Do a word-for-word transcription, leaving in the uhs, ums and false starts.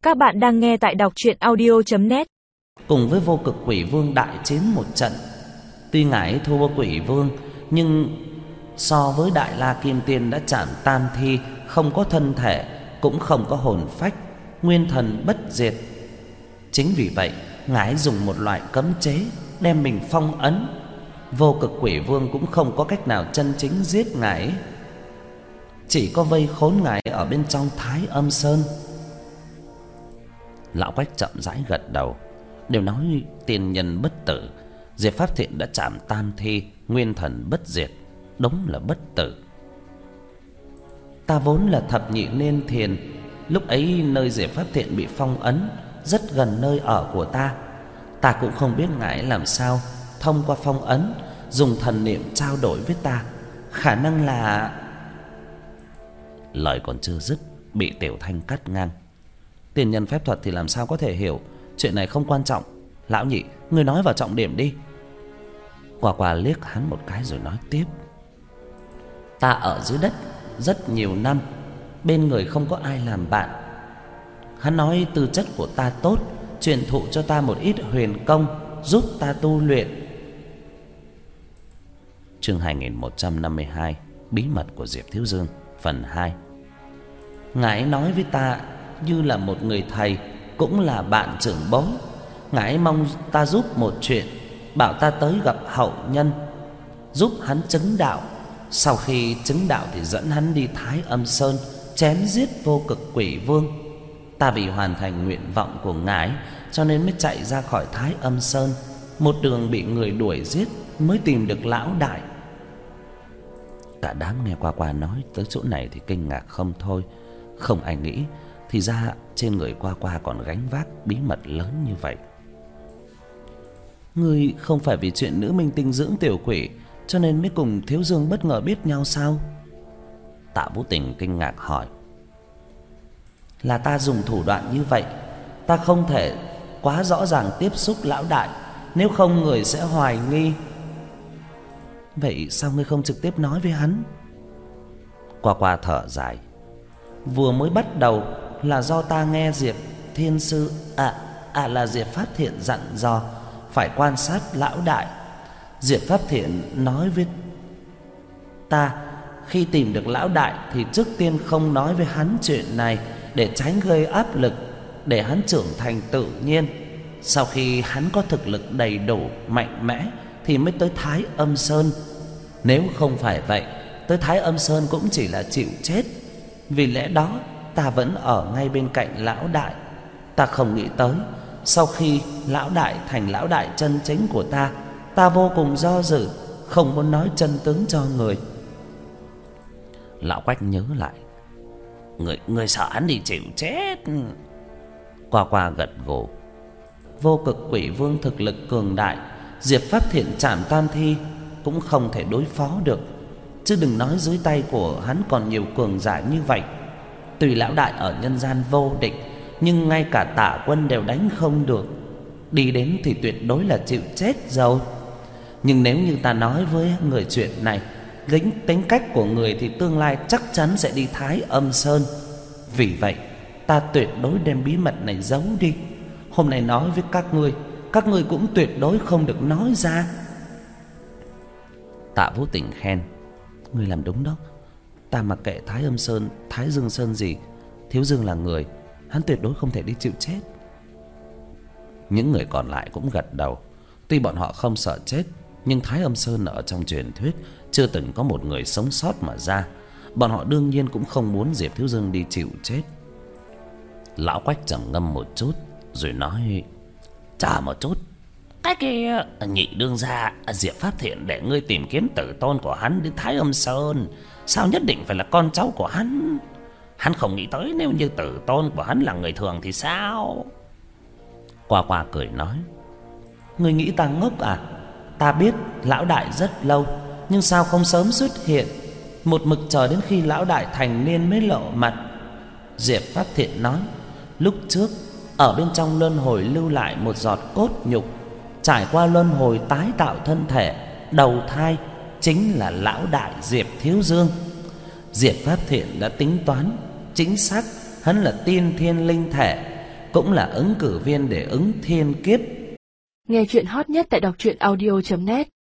Các bạn đang nghe tại đọc truyện audio chấm net. Cùng với Vô Cực Quỷ Vương đại chiến một trận. Tuy ngài thua Quỷ Vương, nhưng so với Đại La Kim Tiên đã chạm tam thi, không có thân thể, cũng không có hồn phách, nguyên thần bất diệt. Chính vì vậy, ngài dùng một loại cấm chế đem mình phong ấn. Vô Cực Quỷ Vương cũng không có cách nào chân chính giết ngài, chỉ có vây khốn ngài ở bên trong Thái Âm Sơn. Lão Quách chậm rãi gật đầu. Đều nói tiên nhân bất tử, Diệp Pháp Thiện đã chạm tam thi, nguyên thần bất diệt, đúng là bất tử. Ta vốn là thập nhị niên thiền, lúc ấy nơi Diệp Pháp Thiện bị phong ấn rất gần nơi ở của ta. Ta cũng không biết ngài làm sao thông qua phong ấn dùng thần niệm trao đổi với ta. Khả năng là... Lời còn chưa dứt, bị Tiểu Thanh cắt ngang. Tiền nhân phép thuật thì làm sao có thể hiểu, chuyện này không quan trọng. Lão nhị, ngươi nói vào trọng điểm đi. Quả quả liếc hắn một cái rồi nói tiếp. Ta ở dưới đất rất nhiều năm, bên người không có ai làm bạn. Hắn nói tư chất của ta tốt, truyền thụ cho ta một ít huyền công, giúp ta tu luyện. Chương hai nghìn một trăm năm mươi hai, Bí mật của Diệp Thiếu Dương, phần hai. Ngài nói với ta như là một người thầy, cũng là bạn trưởng bối. Ngài mong ta giúp một chuyện, bảo ta tới gặp hậu nhân, giúp hắn chứng đạo. Sau khi chứng đạo thì dẫn hắn đi Thái Âm Sơn chém giết Vô Cực Quỷ Vương. Ta vì hoàn thành nguyện vọng của ngài cho nên mới chạy ra khỏi Thái Âm Sơn, một đường bị người đuổi giết mới tìm được lão đại. Cả đám nghe Qua Qua nói tới chỗ này thì kinh ngạc không thôi. Không ai nghĩ thì ra trên người Qua Qua còn gánh vác bí mật lớn như vậy. Ngươi không phải vì chuyện nữ minh tinh dưỡng tiểu quỷ cho nên mới cùng Thiếu Dương bất ngờ biết nhau sao? Tạ Vũ Tình kinh ngạc hỏi. Là ta dùng thủ đoạn như vậy, ta không thể quá rõ ràng tiếp xúc lão đại, nếu không người sẽ hoài nghi. Vậy sao ngươi không trực tiếp nói với hắn? Qua Qua thở dài. Vừa mới bắt đầu là do ta nghe Diệp Thiên Sư À, à là Diệp Pháp Thiện dặn dò phải quan sát lão đại. Diệp Pháp Thiện nói với ta, khi tìm được lão đại thì trước tiên không nói với hắn chuyện này, để tránh gây áp lực, để hắn trưởng thành tự nhiên. Sau khi hắn có thực lực đầy đủ, mạnh mẽ thì mới tới Thái Âm Sơn. Nếu không phải vậy, tới Thái Âm Sơn cũng chỉ là chịu chết. Vì lẽ đó ta vẫn ở ngay bên cạnh lão đại. Ta không nghĩ tới sau khi lão đại thành lão đại chân chính của ta, ta vô cùng do dự, không muốn nói chân tướng cho người. Lão Quách nhớ lại. Người, người sợ hắn đi chịu chết. Qua Qua gật gù. Vô Cực Quỷ Vương thực lực cường đại, Diệp Pháp Thiện chạm tam thi cũng không thể đối phó được, chứ đừng nói dưới tay của hắn còn nhiều cường giả như vậy. Tuy lão đại ở nhân gian vô địch, nhưng ngay cả Tạ Quân đều đánh không được. Đi đến thì tuyệt đối là chịu chết rồi. Nhưng nếu như ta nói với người chuyện này, tính tính cách của người thì tương lai chắc chắn sẽ đi Thái Âm Sơn. Vì vậy ta tuyệt đối đem bí mật này giấu đi. Hôm nay nói với các ngươi, các ngươi cũng tuyệt đối không được nói ra. Tạ Vũ Tình khen. Ngươi làm đúng đó. Ta mặc kệ Thái Âm Sơn, Thái Dương Sơn gì, Thiếu Dương là người, hắn tuyệt đối không thể đi chịu chết. Những người còn lại cũng gật đầu. Tuy bọn họ không sợ chết, nhưng Thái Âm Sơn ở trong truyền thuyết chưa từng có một người sống sót mà ra. Bọn họ đương nhiên cũng không muốn Diệp Thiếu Dương đi chịu chết. Lão Quách trầm ngâm một chút rồi nói. Chờ một chút, cái kia nhị đương gia Diệp Pháp Thiện để ngươi tìm kiếm tử tôn của hắn đến Thái Âm Sơn, sao nhất định phải là con cháu của hắn? Hắn không nghĩ tới nếu như tử tôn của hắn là người thường thì sao? Qua Qua cười nói. Ngươi nghĩ ta ngốc à? Ta biết lão đại rất lâu, nhưng sao không sớm xuất hiện, một mực chờ đến khi lão đại thành niên mới lộ mặt. Diệp Pháp Thiện nói. Lúc trước ở bên trong luân hồi lưu lại một giọt cốt nhục, trải qua luân hồi tái tạo thân thể, đầu thai chính là lão đại Diệp Thiếu Dương. Diệp Pháp Thiện đã tính toán chính xác, hắn là tiên thiên linh thể, cũng là ứng cử viên để ứng thiên kiếp. Nghe chuyện hot nhất tại đọc truyện audio chấm net.